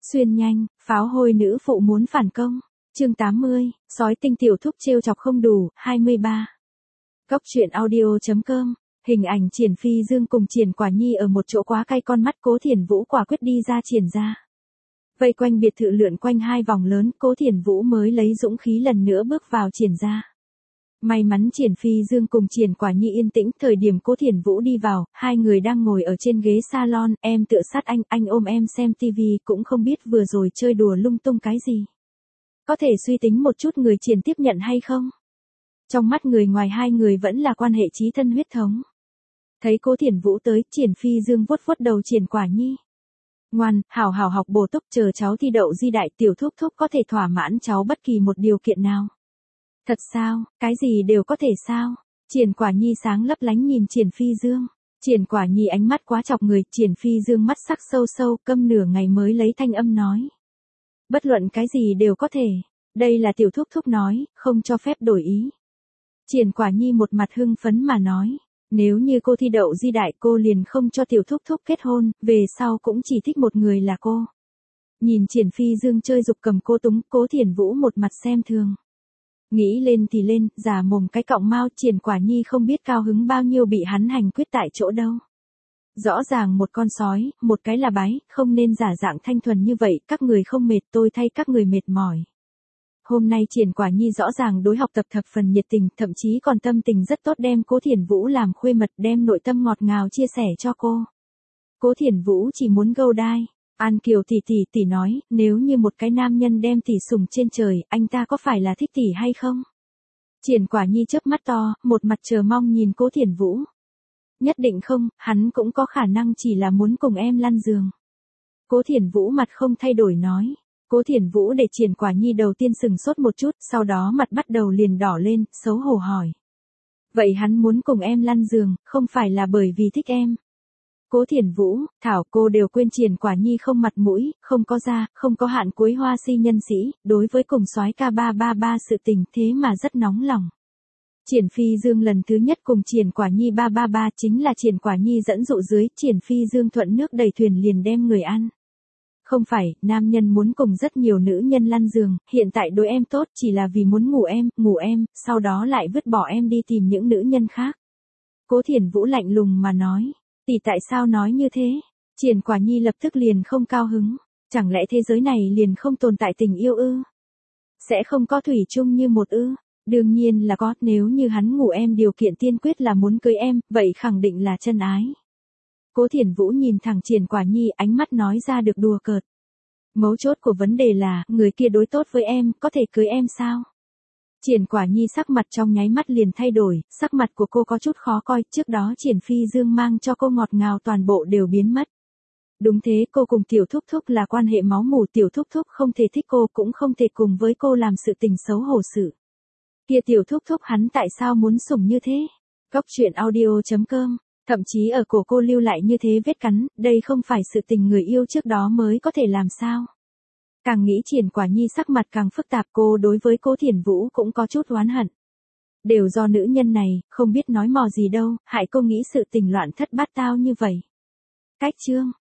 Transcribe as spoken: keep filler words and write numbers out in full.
Xuyên nhanh, pháo hôi nữ phụ muốn phản công. Chương tám mươi, sói tinh tiểu thúc trêu chọc không đủ, hai mươi ba. Góc truyện audio.com, hình ảnh Triển Phi Dương cùng Triển Quả Nhi ở một chỗ quá cay con mắt Cố Thiển Vũ quả quyết đi ra Triển ra. Vây quanh biệt thự lượn quanh hai vòng lớn, Cố Thiển Vũ mới lấy dũng khí lần nữa bước vào Triển ra. May mắn Triển Phi Dương cùng Triển Quả Nhi yên tĩnh, thời điểm Cố Thiển Vũ đi vào, hai người đang ngồi ở trên ghế salon, em tựa sát anh, anh ôm em xem tivi, cũng không biết vừa rồi chơi đùa lung tung cái gì. Có thể suy tính một chút người Triển tiếp nhận hay không? Trong mắt người ngoài hai người vẫn là quan hệ chí thân huyết thống. Thấy Cố Thiển Vũ tới, Triển Phi Dương vuốt vuốt đầu Triển Quả Nhi. Ngoan, hảo hảo học bổ túc, chờ cháu thi đậu di đại, tiểu thúc thúc có thể thỏa mãn cháu bất kỳ một điều kiện nào. Thật sao, cái gì đều có thể sao? Triển Quả Nhi sáng lấp lánh nhìn Triển Phi Dương. Triển Quả Nhi ánh mắt quá chọc người, Triển Phi Dương mắt sắc sâu sâu, câm nửa ngày mới lấy thanh âm nói. Bất luận cái gì đều có thể, đây là tiểu thúc thúc nói, không cho phép đổi ý. Triển Quả Nhi một mặt hưng phấn mà nói, nếu như cô thi đậu di đại cô liền không cho tiểu thúc thúc kết hôn, về sau cũng chỉ thích một người là cô. Nhìn Triển Phi Dương chơi dục cầm cô túng, Cố Thiển Vũ một mặt xem thường. Nghĩ lên thì lên, giả mồm cái cọng mao, Triển Quả Nhi không biết cao hứng bao nhiêu bị hắn hành quyết tại chỗ đâu. Rõ ràng một con sói, một cái là bái, không nên giả dạng thanh thuần như vậy, các người không mệt tôi thay các người mệt mỏi. Hôm nay Triển Quả Nhi rõ ràng đối học tập thập phần nhiệt tình, thậm chí còn tâm tình rất tốt, đem Cố Thiển Vũ làm khuê mật, đem nội tâm ngọt ngào chia sẻ cho cô. Cố Thiển Vũ chỉ muốn gâu đai. An Kiều tỷ tỷ tỷ nói, nếu như một cái nam nhân đem tỷ sủng trên trời, anh ta có phải là thích tỷ hay không? Triển Quả Nhi chớp mắt to, một mặt chờ mong nhìn Cố Thiển Vũ. Nhất định không, hắn cũng có khả năng chỉ là muốn cùng em lăn giường. Cố Thiển Vũ mặt không thay đổi nói. Cố Thiển Vũ để Triển Quả Nhi đầu tiên sừng sốt một chút, sau đó mặt bắt đầu liền đỏ lên, xấu hổ hỏi. Vậy hắn muốn cùng em lăn giường, không phải là bởi vì thích em? Cố Thiển Vũ, thảo cô đều quên Triển Quả Nhi không mặt mũi, không có da, không có hạn cuối hoa si nhân sĩ, đối với cùng soái ca ba ba ba sự tình thế mà rất nóng lòng. Triển Phi Dương lần thứ nhất cùng Triển Quả Nhi ba ba ba chính là Triển Quả Nhi dẫn dụ dưới, Triển Phi Dương thuận nước đẩy thuyền liền đem người ăn. Không phải, nam nhân muốn cùng rất nhiều nữ nhân lăn giường, hiện tại đối em tốt chỉ là vì muốn ngủ em, ngủ em, sau đó lại vứt bỏ em đi tìm những nữ nhân khác. Cố Thiển Vũ lạnh lùng mà nói. Tỷ tại sao nói như thế? Triển Quả Nhi lập tức liền không cao hứng. Chẳng lẽ thế giới này liền không tồn tại tình yêu ư? Sẽ không có thủy chung như một ư? Đương nhiên là có, nếu như hắn ngủ em điều kiện tiên quyết là muốn cưới em, vậy khẳng định là chân ái. Cố Thiển Vũ nhìn thẳng Triển Quả Nhi, ánh mắt nói ra được đùa cợt. Mấu chốt của vấn đề là, người kia đối tốt với em, có thể cưới em sao? Triển Quả Nhi sắc mặt trong nháy mắt liền thay đổi, sắc mặt của cô có chút khó coi, trước đó Triển Phi Dương mang cho cô ngọt ngào toàn bộ đều biến mất. Đúng thế, cô cùng tiểu thúc thúc là quan hệ máu mủ, tiểu thúc thúc không thể thích cô, cũng không thể cùng với cô làm sự tình xấu hổ sự. Kia tiểu thúc thúc hắn tại sao muốn sủng như thế? Góc truyện audio.com, thậm chí ở cổ cô lưu lại như thế vết cắn, đây không phải sự tình người yêu trước đó mới có thể làm sao? Càng nghĩ Triển Quả Nhi sắc mặt càng phức tạp, cô đối với Cố Thiển Vũ cũng có chút oán hận. Đều do nữ nhân này, không biết nói mò gì đâu, hại cô nghĩ sự tình loạn thất bát tao như vậy. Cách chương.